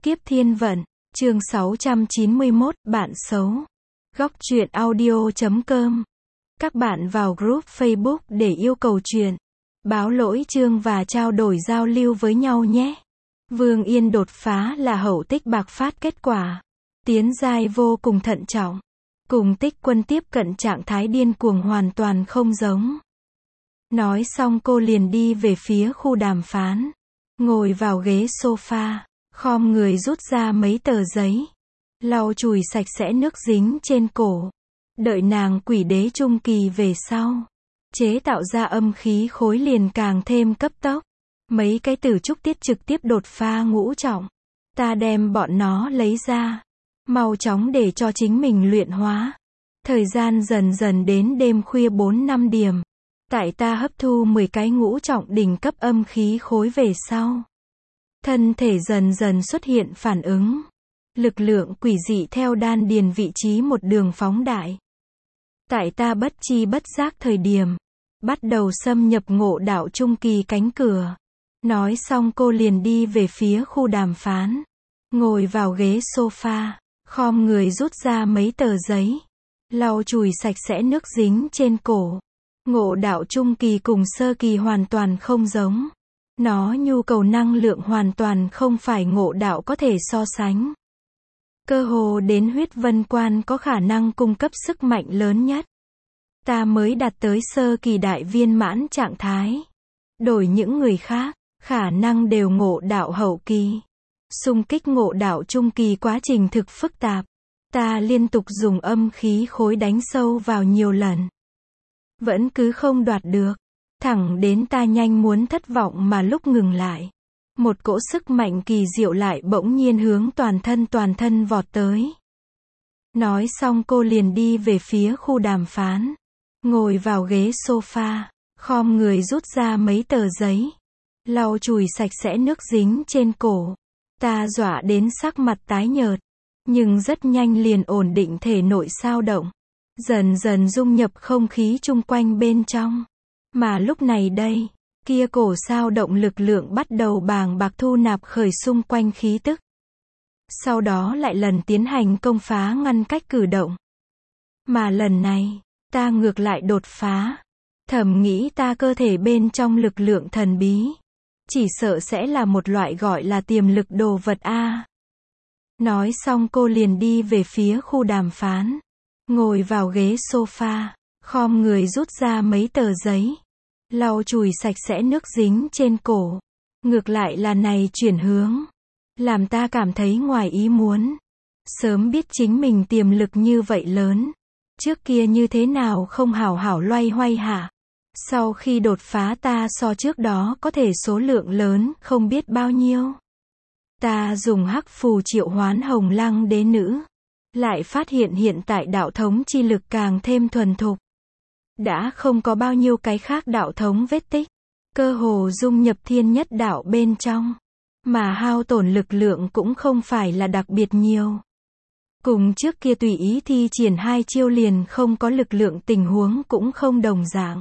Kiếp Thiên Vận, chương 691, bạn xấu. Góc truyện audio.com. Các bạn vào group Facebook để yêu cầu truyện, báo lỗi chương và trao đổi giao lưu với nhau nhé. Vương Yên đột phá là hậu tích bạc phát kết quả. Tiến giai vô cùng thận trọng. Cùng Tích Quân tiếp cận trạng thái điên cuồng hoàn toàn không giống. Nói xong cô liền đi về phía khu đàm phán. Ngồi vào ghế sofa, khom người rút ra mấy tờ giấy. Lau chùi sạch sẽ nước dính trên cổ. Đợi nàng quỷ đế trung kỳ về sau. Chế tạo ra âm khí khối liền càng thêm cấp tốc. Mấy cái tử trúc tiết trực tiếp đột phá ngũ trọng. Ta đem bọn nó lấy ra. Mau chóng để cho chính mình luyện hóa. Thời gian dần dần đến đêm khuya 4-5 điểm. Tại ta hấp thu 10 cái ngũ trọng đỉnh cấp âm khí khối về sau. Thân thể dần dần xuất hiện phản ứng. Lực lượng quỷ dị theo đan điền vị trí một đường phóng đại. Tại ta bất chi bất giác thời điểm. Bắt đầu xâm nhập ngộ đạo trung kỳ cánh cửa. Nói xong cô liền đi về phía khu đàm phán. Ngồi vào ghế sofa. Khom người rút ra mấy tờ giấy. Lau chùi sạch sẽ nước dính trên cổ. Ngộ đạo trung kỳ cùng sơ kỳ hoàn toàn không giống. Nó nhu cầu năng lượng hoàn toàn không phải ngộ đạo có thể so sánh. Cơ hồ đến huyết vân quan có khả năng cung cấp sức mạnh lớn nhất. Ta mới đạt tới sơ kỳ đại viên mãn trạng thái. Đổi những người khác, khả năng đều ngộ đạo hậu kỳ. Xung kích ngộ đạo trung kỳ quá trình thực phức tạp. Ta liên tục dùng âm khí khối đánh sâu vào nhiều lần. Vẫn cứ không đoạt được. Thẳng đến ta nhanh muốn thất vọng mà lúc ngừng lại. Một cỗ sức mạnh kỳ diệu lại bỗng nhiên hướng toàn thân vọt tới. Nói xong cô liền đi về phía khu đàm phán. Ngồi vào ghế sofa. Khom người rút ra mấy tờ giấy. Lau chùi sạch sẽ nước dính trên cổ. Ta dọa đến sắc mặt tái nhợt. Nhưng rất nhanh liền ổn định thể nội xao động. Dần dần dung nhập không khí chung quanh bên trong. Mà lúc này đây, kia cổ xao động lực lượng bắt đầu bàng bạc thu nạp khởi xung quanh khí tức. Sau đó lại lần tiến hành công phá ngăn cách cử động. Mà lần này, ta ngược lại đột phá. Thầm nghĩ ta cơ thể bên trong lực lượng thần bí. Chỉ sợ sẽ là một loại gọi là tiềm lực đồ vật a. Nói xong cô liền đi về phía khu đàm phán. Ngồi vào ghế sofa, khom người rút ra mấy tờ giấy. Lau chùi sạch sẽ nước dính trên cổ. Ngược lại là này chuyển hướng. Làm ta cảm thấy ngoài ý muốn. Sớm biết chính mình tiềm lực như vậy lớn. Trước kia như thế nào không hảo hảo loay hoay hả? Sau khi đột phá ta so trước đó có thể số lượng lớn không biết bao nhiêu. Ta dùng hắc phù triệu hoán hồng lăng đế nữ. Lại phát hiện hiện tại đạo thống chi lực càng thêm thuần thục. Đã không có bao nhiêu cái khác đạo thống vết tích. Cơ hồ dung nhập thiên nhất đạo bên trong. Mà hao tổn lực lượng cũng không phải là đặc biệt nhiều. Cùng trước kia tùy ý thi triển 2 chiêu liền không có lực lượng tình huống cũng không đồng dạng.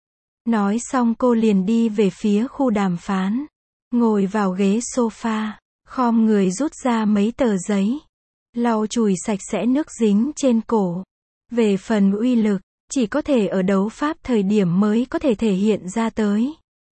Nói xong cô liền đi về phía khu đàm phán. Ngồi vào ghế sofa. Khom người rút ra mấy tờ giấy. Lau chùi sạch sẽ nước dính trên cổ. Về phần uy lực, chỉ có thể ở đấu pháp thời điểm mới có thể thể hiện ra tới.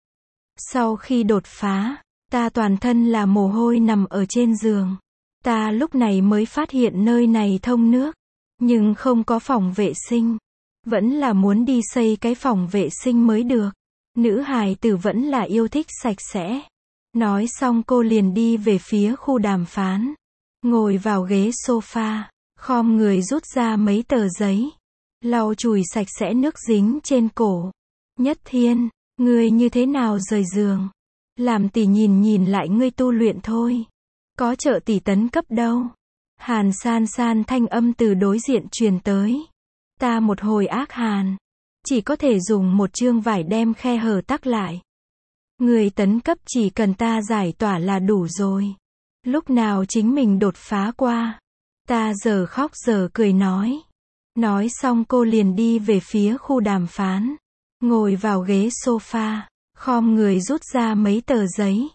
Sau khi đột phá, ta toàn thân là mồ hôi nằm ở trên giường. Ta lúc này mới phát hiện nơi này thông nước, nhưng không có phòng vệ sinh. Vẫn là muốn đi xây cái phòng vệ sinh mới được. Nữ hài tử vẫn là yêu thích sạch sẽ. Nói xong cô liền đi về phía khu đàm phán. Ngồi vào ghế sofa, khom người rút ra mấy tờ giấy. Lau chùi sạch sẽ nước dính trên cổ. Nhất Thiên, ngươi như thế nào rời giường? Làm tỷ nhìn lại ngươi tu luyện thôi. Có trợ tỷ tấn cấp đâu. Hàn san san thanh âm từ đối diện truyền tới. Ta một hồi ác hàn. Chỉ có thể dùng một chương vải đem khe hở tắc lại. Người tấn cấp chỉ cần ta giải tỏa là đủ rồi. Lúc nào chính mình đột phá qua. Ta giờ khóc giờ cười nói. Nói xong cô liền đi về phía khu đàm phán. Ngồi vào ghế sofa. Khom người rút ra mấy tờ giấy.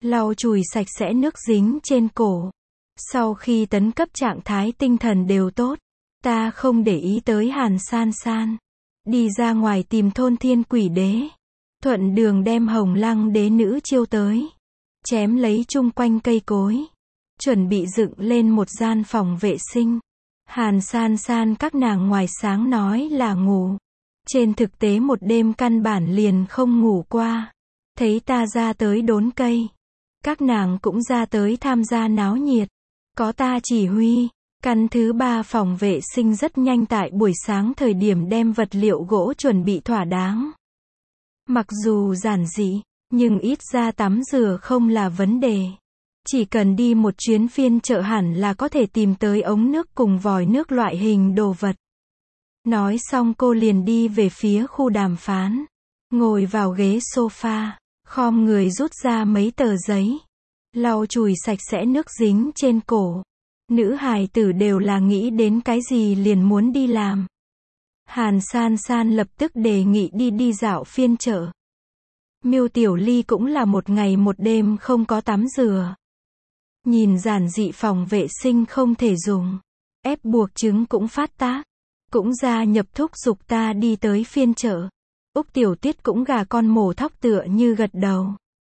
lau chùi sạch sẽ nước dính trên cổ. Sau khi tấn cấp trạng thái tinh thần đều tốt, ta không để ý tới Hàn San San. Đi ra ngoài tìm thôn thiên quỷ đế. Thuận đường đem Hồng Lăng đế nữ chiêu tới. Chém lấy chung quanh cây cối. Chuẩn bị dựng lên một gian phòng vệ sinh. Hàn San San các nàng ngoài sáng nói là ngủ. Trên thực tế một đêm căn bản liền không ngủ qua. Thấy ta ra tới đốn cây. Các nàng cũng ra tới tham gia náo nhiệt. Có ta chỉ huy. Căn thứ 3 phòng vệ sinh rất nhanh tại buổi sáng thời điểm đem vật liệu gỗ chuẩn bị thỏa đáng. Mặc dù giản dị, nhưng ít ra tắm rửa không là vấn đề. Chỉ cần đi một chuyến phiên chợ hẳn là có thể tìm tới ống nước cùng vòi nước loại hình đồ vật. Nói xong cô liền đi về phía khu đàm phán. Ngồi vào ghế sofa, khom người rút ra mấy tờ giấy. Lau chùi sạch sẽ nước dính trên cổ. Nữ hài tử đều là nghĩ đến cái gì liền muốn đi làm. Hàn San San lập tức đề nghị đi dạo phiên chợ. Miêu Tiểu Ly cũng là một ngày một đêm không có tắm rửa. Nhìn giản dị phòng vệ sinh không thể dùng. Ép buộc trứng cũng phát tác. Cũng gia nhập thúc giục ta đi tới phiên chợ. Úc Tiểu Tuyết cũng gà con mổ thóc tựa như gật đầu.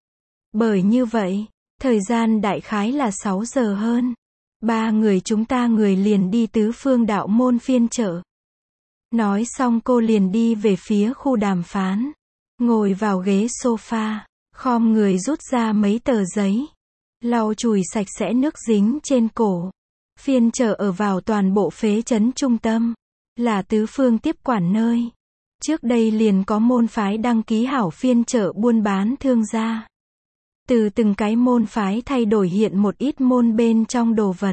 Bởi như vậy, thời gian đại khái là 6 giờ hơn. 3 người chúng ta người liền đi tứ phương đạo môn phiên chợ. Nói xong cô liền đi về phía khu đàm phán. Ngồi vào ghế sofa, khom người rút ra mấy tờ giấy. Lau chùi sạch sẽ nước dính trên cổ. Phiên chợ ở vào toàn bộ phế trấn trung tâm. Là tứ phương tiếp quản nơi. Trước đây liền có môn phái đăng ký hảo phiên chợ buôn bán thương gia. Từ từng cái môn phái thay đổi hiện một ít môn bên trong đồ vật.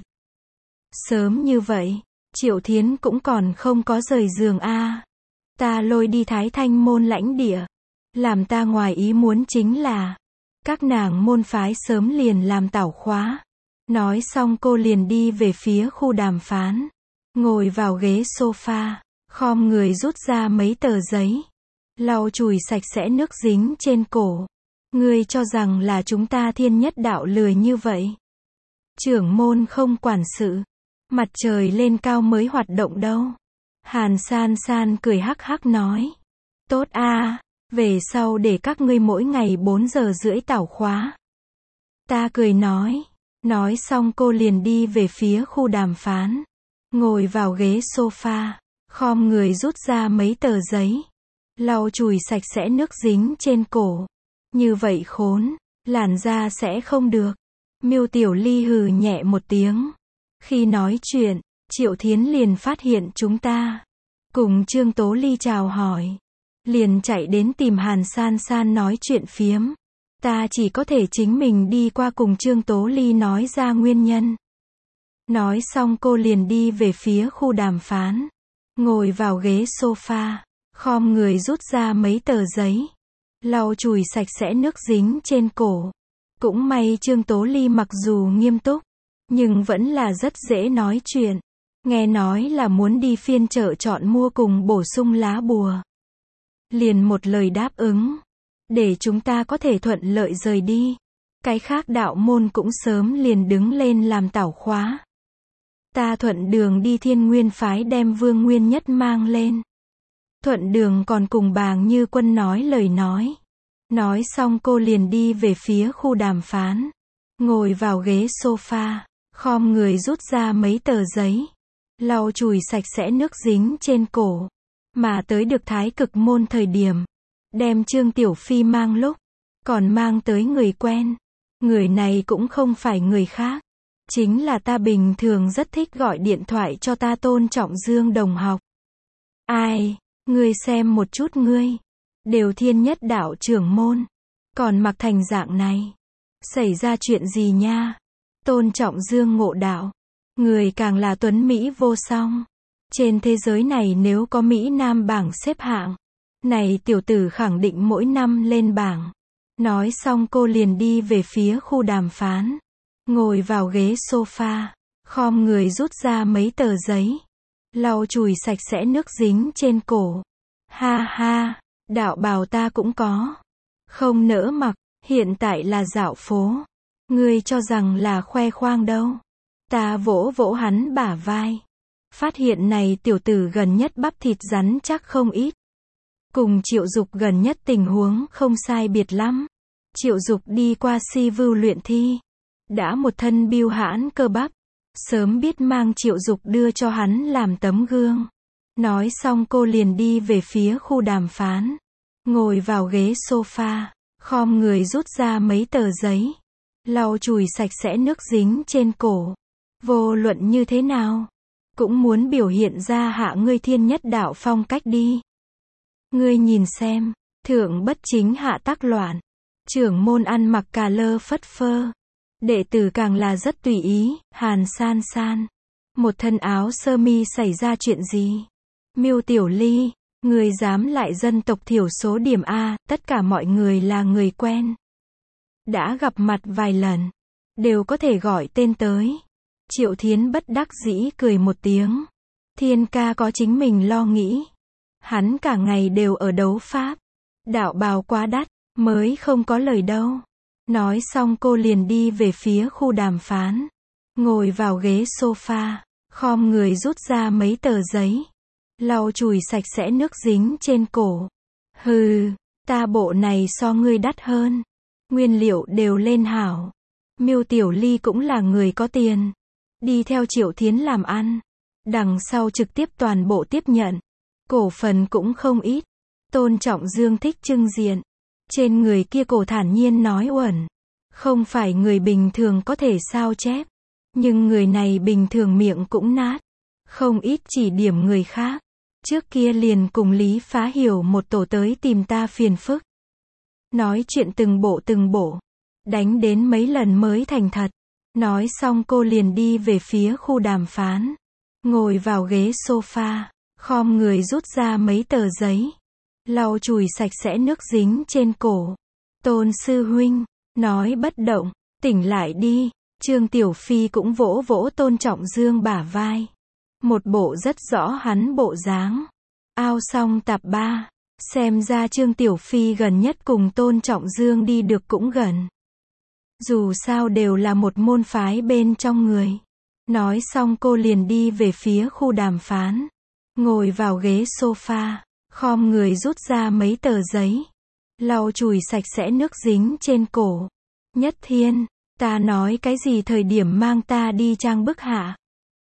Sớm như vậy, Triệu Thiến cũng còn không có rời giường a. Ta lôi đi Thái Thanh môn lãnh địa. Làm ta ngoài ý muốn chính là, các nàng môn phái sớm liền làm tảo khóa. Nói xong cô liền đi về phía khu đàm phán. Ngồi vào ghế sofa, khom người rút ra mấy tờ giấy. Lau chùi sạch sẽ nước dính trên cổ. Ngươi cho rằng là chúng ta thiên nhất đạo lười như vậy. Trưởng môn không quản sự. Mặt trời lên cao mới hoạt động đâu. Hàn San San cười hắc hắc nói. Tốt a, về sau để các ngươi mỗi ngày 4 giờ rưỡi tảo khóa. Ta cười nói. Nói xong cô liền đi về phía khu đàm phán. Ngồi vào ghế sofa, khom người rút ra mấy tờ giấy. Lau chùi sạch sẽ nước dính trên cổ. Như vậy khốn, làn da sẽ không được. Miêu Tiểu Ly hừ nhẹ một tiếng. Khi nói chuyện, Triệu Thiến liền phát hiện chúng ta. Cùng Trương Tố Ly chào hỏi. Liền chạy đến tìm Hàn San San nói chuyện phiếm. Ta chỉ có thể chính mình đi qua cùng Trương Tố Ly nói ra nguyên nhân. Nói xong cô liền đi về phía khu đàm phán. Ngồi vào ghế sofa, khom người rút ra mấy tờ giấy. Lau chùi sạch sẽ nước dính trên cổ. Cũng may Trương Tố Ly mặc dù nghiêm túc, nhưng vẫn là rất dễ nói chuyện. Nghe nói là muốn đi phiên chợ chọn mua cùng bổ sung lá bùa. Liền một lời đáp ứng. Để chúng ta có thể thuận lợi rời đi. Cái khác đạo môn cũng sớm liền đứng lên làm tảo khóa. Ta thuận đường đi Thiên Nguyên phái đem Vương Nguyên Nhất mang lên. Thuận đường còn cùng Bàng Như Quân nói lời nói. Nói xong cô liền đi về phía khu đàm phán. Ngồi vào ghế sofa, khom người rút ra mấy tờ giấy. Lau chùi sạch sẽ nước dính trên cổ. Mà tới được Thái Cực môn thời điểm. Đem Trương Tiểu Phi mang lúc. Còn mang tới người quen. Người này cũng không phải người khác. Chính là ta bình thường rất thích gọi điện thoại cho ta Tôn Trọng Dương đồng học. Ai, ngươi xem một chút ngươi. Đều thiên nhất đạo trưởng môn. Còn mặc thành dạng này. Xảy ra chuyện gì nha? Tôn Trọng Dương ngộ đạo. Người càng là tuấn Mỹ vô song. Trên thế giới này nếu có Mỹ Nam bảng xếp hạng. Này tiểu tử khẳng định mỗi năm lên bảng. Nói xong cô liền đi về phía khu đàm phán. Ngồi vào ghế sofa, khom người rút ra mấy tờ giấy. Lau chùi sạch sẽ nước dính trên cổ. Ha ha, đạo bào ta cũng có. Không nỡ mặc, Hiện tại là dạo phố. Ngươi cho rằng là khoe khoang đâu. Ta vỗ vỗ hắn bả vai. Phát hiện này tiểu tử gần nhất bắp thịt rắn chắc không ít. Cùng Triệu Dục gần nhất tình huống không sai biệt lắm. Triệu Dục đi qua si vưu luyện thi. Đã một thân biêu hãn cơ bắp. Sớm biết mang Triệu Dục đưa cho hắn làm tấm gương. Nói xong cô liền đi về phía khu đàm phán. Ngồi vào ghế sofa. Khom người rút ra mấy tờ giấy. Lau chùi sạch sẽ nước dính trên cổ. Vô luận như thế nào. Cũng muốn biểu hiện ra hạ ngươi thiên nhất đạo phong cách đi. Ngươi nhìn xem. Thượng bất chính hạ tắc loạn. Trưởng môn ăn mặc cà lơ phất phơ. Đệ tử càng là rất tùy ý. Hàn San San. Một thân áo sơ mi xảy ra chuyện gì? Miêu Tiểu Ly. Người dám lại dân tộc thiểu số điểm A. Tất cả mọi người là người quen. Đã gặp mặt vài lần. Đều có thể gọi tên tới. Triệu Thiến bất đắc dĩ cười một tiếng. Thiên ca có chính mình lo nghĩ. Hắn cả ngày đều ở đấu pháp. Đạo bào quá đắt. Mới không có lời đâu. Nói xong cô liền đi về phía khu đàm phán. Ngồi vào ghế sofa. Khom người rút ra mấy tờ giấy. Lau chùi sạch sẽ nước dính trên cổ. Hừ, ta bộ này so ngươi đắt hơn. Nguyên liệu đều lên hảo. Miêu Tiểu Ly cũng là người có tiền. Đi theo Triệu Thiến làm ăn. Đằng sau trực tiếp toàn bộ tiếp nhận. Cổ phần cũng không ít. Tôn Trọng Dương thích trưng diện. Trên người kia cổ thản nhiên nói uẩn. Không phải người bình thường có thể sao chép. Nhưng người này bình thường miệng cũng nát. Không ít chỉ điểm người khác. Trước kia liền cùng Lý Phá Hiểu một tổ tới tìm ta phiền phức. Nói chuyện từng bộ. Đánh đến mấy lần mới thành thật. Nói xong cô liền đi về phía khu đàm phán. Ngồi vào ghế sofa. Khom người rút ra mấy tờ giấy. Lau chùi sạch sẽ nước dính trên cổ. Tôn sư huynh. Nói bất động. Tỉnh lại đi. Trương Tiểu Phi cũng vỗ vỗ Tôn Trọng Dương bả vai. Một bộ rất rõ hắn bộ dáng. Ao xong tạp ba. Xem ra Trương Tiểu Phi gần nhất cùng Tôn Trọng Dương đi được cũng gần. Dù sao đều là một môn phái bên trong người. Nói xong cô liền đi về phía khu đàm phán. Ngồi vào ghế sofa. Khom người rút ra mấy tờ giấy. Lau chùi sạch sẽ nước dính trên cổ. Nhất Thiên. Ta nói cái gì thời điểm mang ta đi trang bức hạ.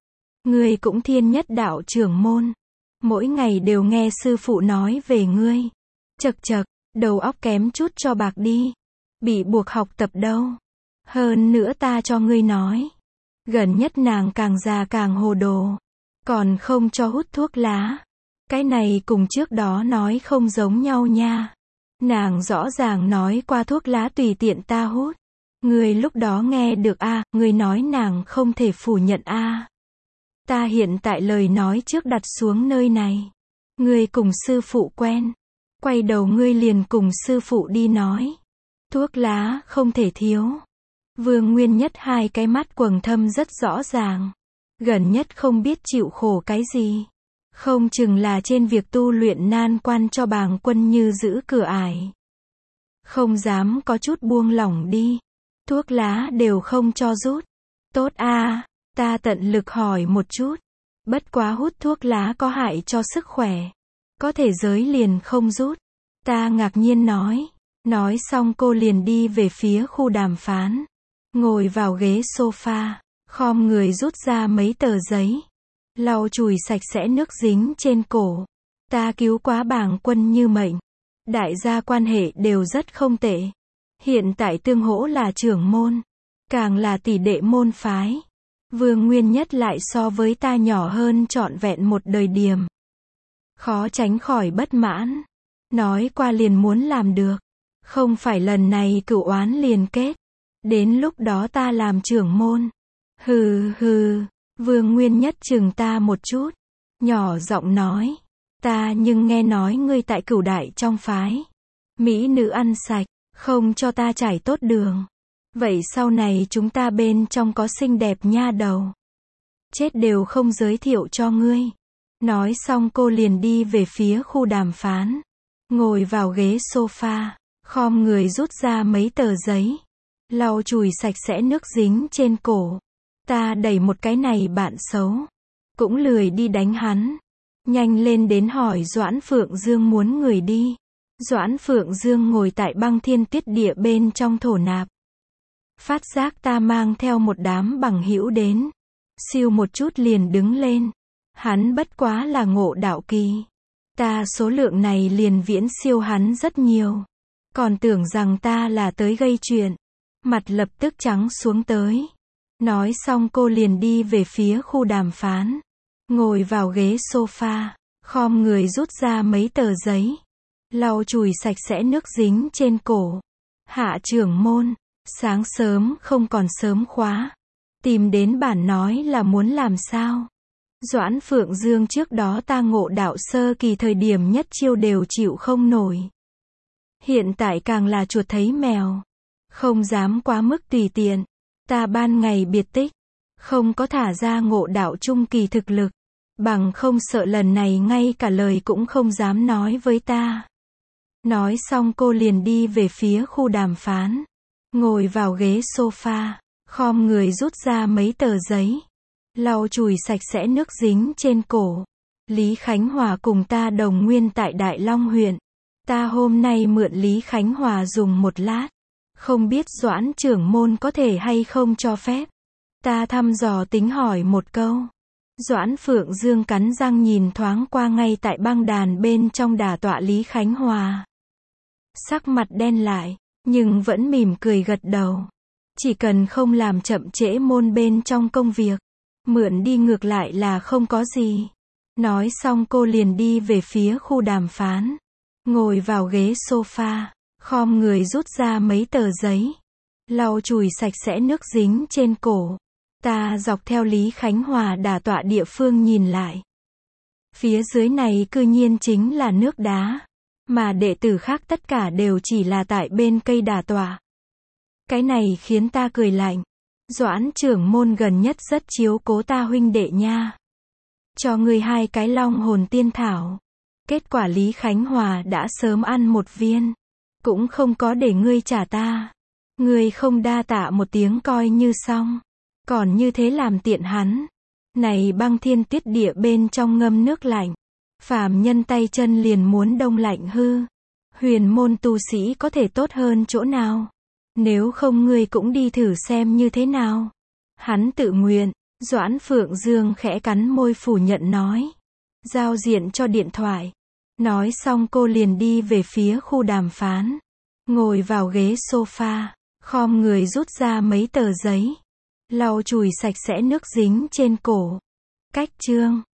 Ngươi cũng thiên nhất đạo trưởng môn. Mỗi ngày đều nghe sư phụ nói về ngươi. Chậc chậc, đầu óc kém chút cho bạc đi. Bị buộc học tập đâu. Hơn nữa ta cho ngươi nói. Gần nhất nàng càng già càng hồ đồ. Còn không cho hút thuốc lá. Cái này cùng trước đó nói không giống nhau nha. Nàng rõ ràng nói qua thuốc lá tùy tiện ta hút. Ngươi lúc đó nghe được a, ngươi nói nàng không thể phủ nhận a. Ta hiện tại lời nói trước đặt xuống nơi này. Ngươi cùng sư phụ quen. Quay đầu ngươi liền cùng sư phụ đi nói. Thuốc lá không thể thiếu. Vương Nguyên Nhất hai cái mắt quầng thâm rất rõ ràng. Gần nhất không biết chịu khổ cái gì. Không chừng là trên việc tu luyện nan quan cho Bàng Quân Như giữ cửa ải. Không dám có chút buông lỏng đi. Thuốc lá đều không cho rút. Tốt a, ta tận lực hỏi một chút. Bất quá hút thuốc lá có hại cho sức khỏe. Có thể giới liền không rút. Ta ngạc nhiên nói. Nói xong cô liền đi về phía khu đàm phán. Ngồi vào ghế sofa. Khom người rút ra mấy tờ giấy. Lau chùi sạch sẽ nước dính trên cổ. Ta cứu quá Bàng Quân Như mệnh. Đại gia quan hệ đều rất không tệ. Hiện tại tương hỗ là trưởng môn. Càng là tỷ đệ môn phái. Vương Nguyên Nhất lại so với ta nhỏ hơn trọn vẹn một đời điểm. Khó tránh khỏi bất mãn. Nói qua liền muốn làm được. Không phải lần này cửu oán liền kết. Đến lúc đó ta làm trưởng môn. Hừ hừ. Vương Nguyên Nhất chừng ta một chút. Nhỏ giọng nói. Ta nhưng nghe nói ngươi tại Cửu Đại trong phái. Mỹ nữ ăn sạch. Không cho ta trải tốt đường. Vậy sau này chúng ta bên trong có xinh đẹp nha đầu. Chết đều không giới thiệu cho ngươi. Nói xong cô liền đi về phía khu đàm phán. Ngồi vào ghế sofa. khom người rút ra mấy tờ giấy, lau chùi sạch sẽ nước dính trên cổ. Ta đẩy một cái này bạn xấu, cũng lười đi đánh hắn. Nhanh lên đến hỏi Doãn Phượng Dương muốn người đi. Doãn Phượng Dương ngồi tại băng thiên tuyết địa bên trong thổ nạp. Phát giác ta mang theo một đám bằng hữu đến. Siêu một chút liền đứng lên. Hắn bất quá là Ngộ Đạo kỳ. Ta số lượng này liền viễn siêu hắn rất nhiều. Còn tưởng rằng ta là tới gây chuyện. Mặt lập tức trắng xuống tới. Nói xong cô liền đi về phía khu đàm phán. Ngồi vào ghế sofa, khom người rút ra mấy tờ giấy, lau chùi sạch sẽ nước dính trên cổ. Hạ trưởng môn, sáng sớm không còn sớm khóa. Tìm đến bản nói là muốn làm sao? Doãn Phượng Dương trước đó ta Ngộ Đạo sơ kỳ thời điểm nhất chiêu đều chịu không nổi. Hiện tại càng là chuột thấy mèo. Không dám quá mức tùy tiện. Ta ban ngày biệt tích, không có thả ra Ngộ Đạo trung kỳ thực lực. Bằng không sợ lần này ngay cả lời cũng không dám nói với ta. Nói xong cô liền đi về phía khu đàm phán. Ngồi vào ghế sofa, khom người rút ra mấy tờ giấy, lau chùi sạch sẽ nước dính trên cổ. Lý Khánh Hòa cùng ta đồng nguyên tại Đại Long huyện. Ta hôm nay mượn Lý Khánh Hòa dùng một lát. Không biết Doãn trưởng môn có thể hay không cho phép. Ta thăm dò tính hỏi một câu. Doãn Phượng Dương cắn răng nhìn thoáng qua ngay tại băng đàn bên trong đả tọa Lý Khánh Hòa. Sắc mặt đen lại, nhưng vẫn mỉm cười gật đầu. Chỉ cần không làm chậm trễ môn bên trong công việc, mượn đi ngược lại là không có gì. Nói xong cô liền đi về phía khu đàm phán. Ngồi vào ghế sofa, khom người rút ra mấy tờ giấy, lau chùi sạch sẽ nước dính trên cổ. Ta dọc theo Lý Khánh Hòa đả tọa địa phương nhìn lại. Phía dưới này cư nhiên chính là nước đá. Mà đệ tử khác tất cả đều chỉ là tại bên cây đả tọa. Cái này khiến ta cười lạnh. Doãn trưởng môn gần nhất rất chiếu cố ta huynh đệ nha. Cho ngươi 2 cái long hồn tiên thảo. Kết quả Lý Khánh Hòa đã sớm ăn 1 viên. Cũng không có để ngươi trả ta. Ngươi không đa tạ một tiếng coi như xong. Còn như thế làm tiện hắn. Này băng thiên tuyết địa bên trong ngâm nước lạnh. Phàm nhân tay chân liền muốn đông lạnh hư. Huyền môn tu sĩ có thể tốt hơn chỗ nào? Nếu không ngươi cũng đi thử xem như thế nào. Hắn tự nguyện. Doãn Phượng Dương khẽ cắn môi phủ nhận nói. Giao diện cho điện thoại. Nói xong cô liền đi về phía khu đàm phán. Ngồi vào ghế sofa, khom người rút ra mấy tờ giấy, lau chùi sạch sẽ nước dính trên cổ. Cách chương